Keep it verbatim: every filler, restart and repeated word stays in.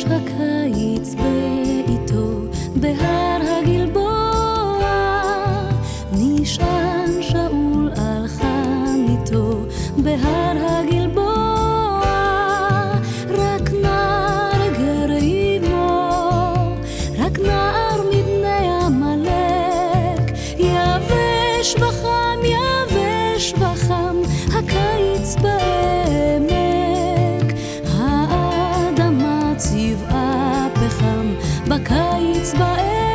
יבש הקיץ בעיתו בהר הגלבוע, נשען שאול על חניתו בהר הגלבוע, רק נער גר עמו, רק נער מבני עמלק, יבש וחם, יבש וחם הקיץ בעמק, האדמה צבעה פחם בקיץ בעמק.